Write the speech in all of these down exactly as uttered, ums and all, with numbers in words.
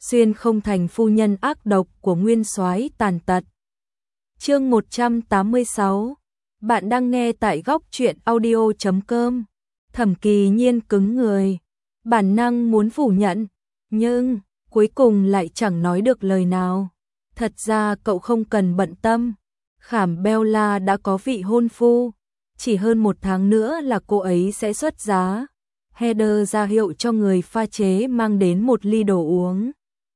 xuyên không thành phu nhân ác độc của nguyên soái tàn tật. Chương một trăm tám mươi sáu. Bạn đang nghe tại góc truyện audio chấm com. Thẩm Kỳ Nhiên cứng người, bản năng muốn phủ nhận, nhưng cuối cùng lại chẳng nói được lời nào. Thật ra cậu không cần bận tâm, Khảm Bella đã có vị hôn phu, chỉ hơn một tháng nữa là cô ấy sẽ xuất giá. Heather ra hiệu cho người pha chế mang đến một ly đồ uống.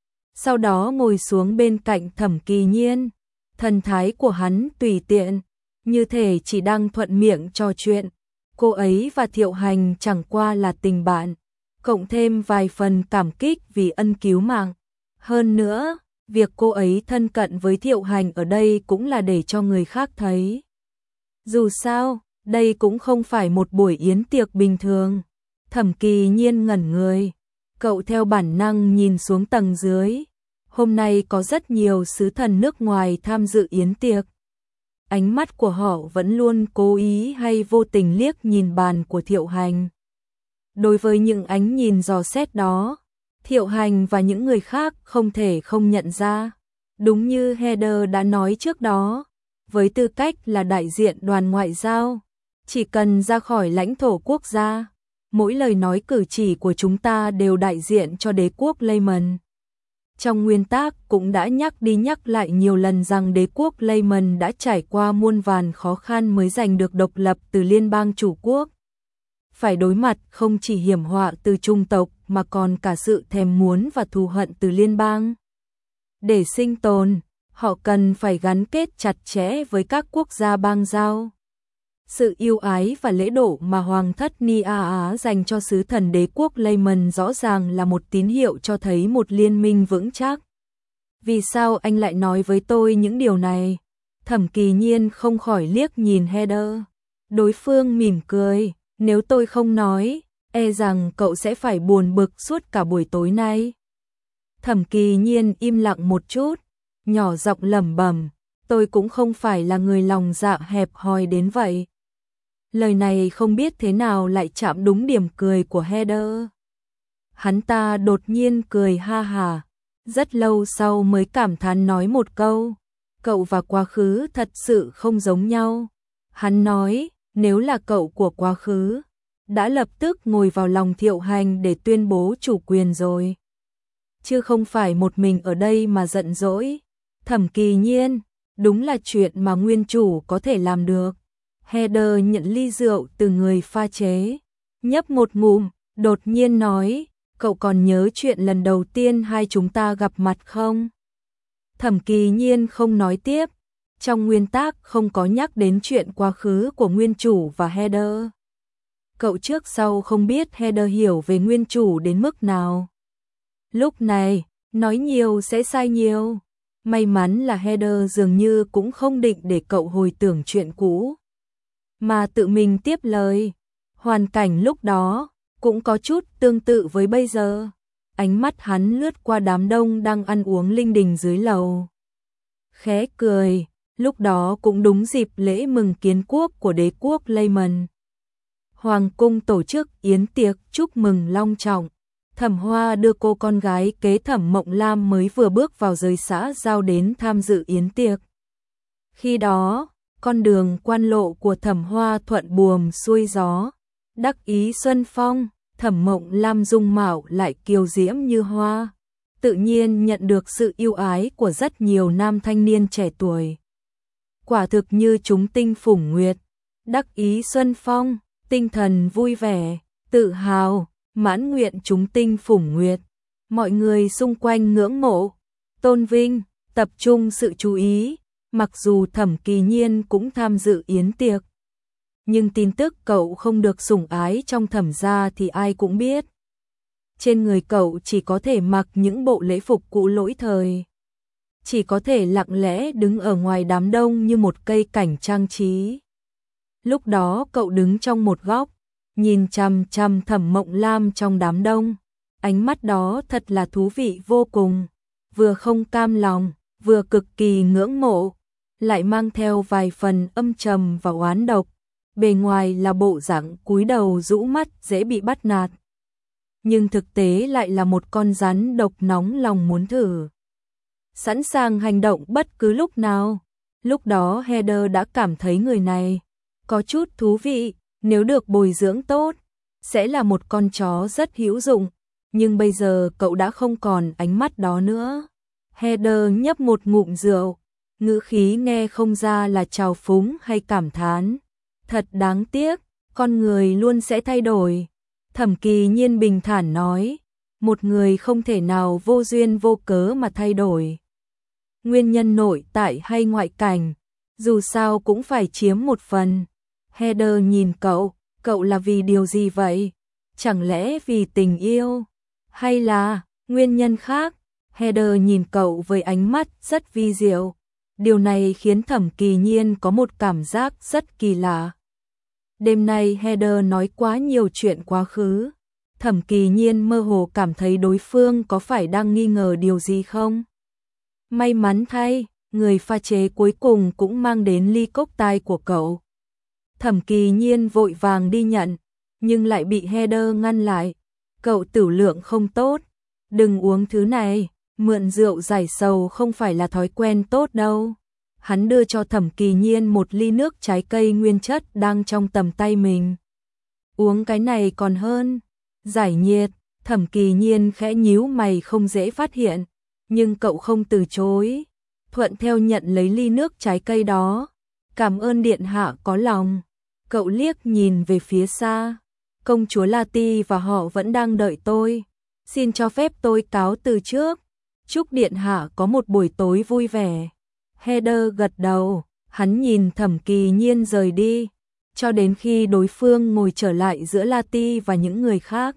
Sau đó ngồi xuống bên cạnh Thẩm Kỳ Nhiên, thần thái của hắn tùy tiện, như thể chỉ đang thuận miệng trò chuyện. Cô ấy và Thiệu Hành chẳng qua là tình bạn, cộng thêm vài phần cảm kích vì ân cứu mạng. Hơn nữa, việc cô ấy thân cận với Thiệu Hành ở đây cũng là để cho người khác thấy. Dù sao, đây cũng không phải một buổi yến tiệc bình thường. Thẩm Kỳ Nhiên ngẩn người, cậu theo bản năng nhìn xuống tầng dưới. Hôm nay có rất nhiều sứ thần nước ngoài tham dự yến tiệc. Ánh mắt của họ vẫn luôn cố ý hay vô tình liếc nhìn bàn của Thiệu Hành. Đối với những ánh nhìn dò xét đó, Thiệu Hành và những người khác không thể không nhận ra. Đúng như Heather đã nói trước đó, với tư cách là đại diện đoàn ngoại giao, chỉ cần ra khỏi lãnh thổ quốc gia, mỗi lời nói cử chỉ của chúng ta đều đại diện cho đế quốc Lehman. Trong nguyên tắc cũng đã nhắc đi nhắc lại nhiều lần rằng đế quốc Lehman đã trải qua muôn vàn khó khăn mới giành được độc lập từ liên bang chủ quốc. Phải đối mặt không chỉ hiểm họa từ chủng tộc mà còn cả sự thèm muốn và thù hận từ liên bang. Để sinh tồn, họ cần phải gắn kết chặt chẽ với các quốc gia bang giao. Sự yêu ái và lễ độ mà Hoàng thất Nia Á dành cho sứ thần đế quốc Lehman rõ ràng là một tín hiệu cho thấy một liên minh vững chắc. Vì sao anh lại nói với tôi những điều này? Thẩm Kỳ Nhiên không khỏi liếc nhìn Heather. Đối phương mỉm cười, nếu tôi không nói, e rằng cậu sẽ phải buồn bực suốt cả buổi tối nay. Thẩm Kỳ Nhiên im lặng một chút, nhỏ giọng lẩm bẩm, tôi cũng không phải là người lòng dạ hẹp hòi đến vậy. Lời này không biết thế nào lại chạm đúng điểm cười của Heather. Hắn ta đột nhiên cười ha hả, rất lâu sau mới cảm thán nói một câu, cậu và quá khứ thật sự không giống nhau. Hắn nói, nếu là cậu của quá khứ, đã lập tức ngồi vào lòng Thiệu Hành để tuyên bố chủ quyền rồi. Chứ không phải một mình ở đây mà giận dỗi. Thẩm Kỳ Nhiên, đúng là chuyện mà nguyên chủ có thể làm được. Heather nhận ly rượu từ người pha chế, nhấp một ngụm, đột nhiên nói, cậu còn nhớ chuyện lần đầu tiên hai chúng ta gặp mặt không? Thẩm Kỳ Nhiên không nói tiếp, trong nguyên tắc không có nhắc đến chuyện quá khứ của nguyên chủ và Heather. Cậu trước sau không biết Heather hiểu về nguyên chủ đến mức nào. Lúc này, nói nhiều sẽ sai nhiều. May mắn là Heather dường như cũng không định để cậu hồi tưởng chuyện cũ, mà tự mình tiếp lời. Hoàn cảnh lúc đó cũng có chút tương tự với bây giờ. Ánh mắt hắn lướt qua đám đông đang ăn uống linh đình dưới lầu, khẽ cười. Lúc đó cũng đúng dịp lễ mừng kiến quốc của đế quốc Lehman. Hoàng cung tổ chức yến tiệc chúc mừng long trọng. Thẩm Hoa đưa cô con gái kế Thẩm Mộng Lam mới vừa bước vào giới xã giao đến tham dự yến tiệc. Khi đó, con đường quan lộ của Thẩm Hoa thuận buồm xuôi gió, đắc ý xuân phong. Thẩm Mộng Lam dung mạo lại kiều diễm như hoa, tự nhiên nhận được sự yêu ái của rất nhiều nam thanh niên trẻ tuổi. Quả thực như chúng tinh phủng nguyệt, đắc ý xuân phong, tinh thần vui vẻ, tự hào, mãn nguyện chúng tinh phủng nguyệt. Mọi người xung quanh ngưỡng mộ, tôn vinh, tập trung sự chú ý. Mặc dù Thẩm Kỳ Nhiên cũng tham dự yến tiệc, nhưng tin tức cậu không được sủng ái trong Thẩm gia thì ai cũng biết. Trên người cậu chỉ có thể mặc những bộ lễ phục cũ lỗi thời, chỉ có thể lặng lẽ đứng ở ngoài đám đông như một cây cảnh trang trí. Lúc đó cậu đứng trong một góc, nhìn chằm chằm Thẩm Mộng Lam trong đám đông. Ánh mắt đó thật là thú vị vô cùng, vừa không cam lòng, vừa cực kỳ ngưỡng mộ, lại mang theo vài phần âm trầm và oán độc. Bề ngoài là bộ dạng cúi đầu rũ mắt dễ bị bắt nạt, nhưng thực tế lại là một con rắn độc nóng lòng muốn thử. Sẵn sàng hành động bất cứ lúc nào. Lúc đó Heather đã cảm thấy người này có chút thú vị, nếu được bồi dưỡng tốt, sẽ là một con chó rất hữu dụng, nhưng bây giờ cậu đã không còn ánh mắt đó nữa. Heather nhấp một ngụm rượu, ngữ khí nghe không ra là trào phúng hay cảm thán. Thật đáng tiếc, con người luôn sẽ thay đổi. Thẩm Kỳ Nhiên bình thản nói, một người không thể nào vô duyên vô cớ mà thay đổi. Nguyên nhân nội tại hay ngoại cảnh, dù sao cũng phải chiếm một phần. Heather nhìn cậu, cậu là vì điều gì vậy? Chẳng lẽ vì tình yêu? Hay là nguyên nhân khác? Heather nhìn cậu với ánh mắt rất vi diệu. Điều này khiến Thẩm Kỳ Nhiên có một cảm giác rất kỳ lạ. Đêm nay Heather nói quá nhiều chuyện quá khứ. Thẩm Kỳ Nhiên mơ hồ cảm thấy đối phương có phải đang nghi ngờ điều gì không? May mắn thay, người pha chế cuối cùng cũng mang đến ly cốc tai của cậu. Thẩm Kỳ Nhiên vội vàng đi nhận, nhưng lại bị Heather ngăn lại. Cậu tửu lượng không tốt, đừng uống thứ này, mượn rượu giải sầu không phải là thói quen tốt đâu. Hắn đưa cho Thẩm Kỳ Nhiên một ly nước trái cây nguyên chất đang trong tầm tay mình. Uống cái này còn hơn, giải nhiệt. Thẩm Kỳ Nhiên khẽ nhíu mày không dễ phát hiện, nhưng cậu không từ chối, thuận theo nhận lấy ly nước trái cây đó. Cảm ơn điện hạ có lòng. Cậu liếc nhìn về phía xa, công chúa Lati và họ vẫn đang đợi tôi. Xin cho phép tôi cáo từ trước. Chúc điện hạ có một buổi tối vui vẻ. Heather gật đầu, hắn nhìn Thẩm Kỳ Nhiên rời đi, cho đến khi đối phương ngồi trở lại giữa Lati và những người khác.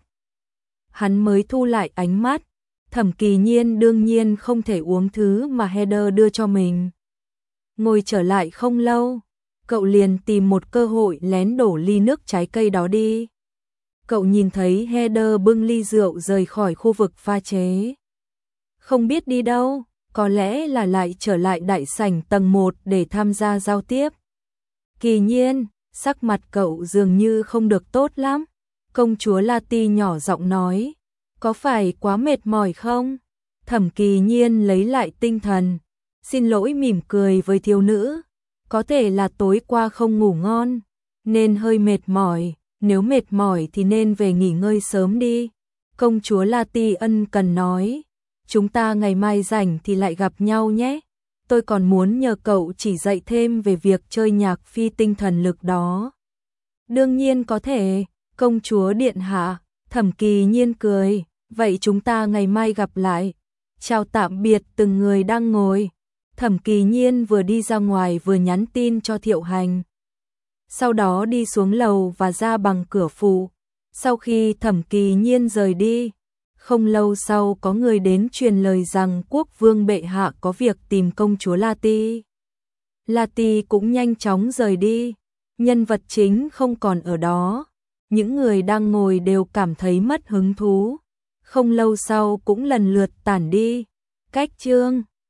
Hắn mới thu lại ánh mắt. Thẩm Kỳ Nhiên đương nhiên không thể uống thứ mà Heather đưa cho mình. Ngồi trở lại không lâu, cậu liền tìm một cơ hội lén đổ ly nước trái cây đó đi. Cậu nhìn thấy Heather bưng ly rượu rời khỏi khu vực pha chế. Không biết đi đâu, có lẽ là lại trở lại đại sảnh tầng một để tham gia giao tiếp. Kỳ Nhiên, sắc mặt cậu dường như không được tốt lắm. Công chúa Lati nhỏ giọng nói, có phải quá mệt mỏi không? Thẩm Kỳ Nhiên lấy lại tinh thần, xin lỗi mỉm cười với thiếu nữ. Có thể là tối qua không ngủ ngon, nên hơi mệt mỏi, nếu mệt mỏi thì nên về nghỉ ngơi sớm đi. Công chúa Lati ân cần nói, chúng ta ngày mai rảnh thì lại gặp nhau nhé. Tôi còn muốn nhờ cậu chỉ dạy thêm về việc chơi nhạc phi tinh thần lực đó. Đương nhiên có thể, công chúa điện hạ. Thẩm Kỳ Nhiên cười, vậy chúng ta ngày mai gặp lại. Chào tạm biệt từng người đang ngồi. Thẩm Kỳ Nhiên vừa đi ra ngoài vừa nhắn tin cho Thiệu Hành. Sau đó đi xuống lầu và ra bằng cửa phụ. Sau khi Thẩm Kỳ Nhiên rời đi, không lâu sau có người đến truyền lời rằng quốc vương bệ hạ có việc tìm công chúa Lati. Lati cũng nhanh chóng rời đi, nhân vật chính không còn ở đó. Những người đang ngồi đều cảm thấy mất hứng thú. Không lâu sau cũng lần lượt tản đi. Cách chương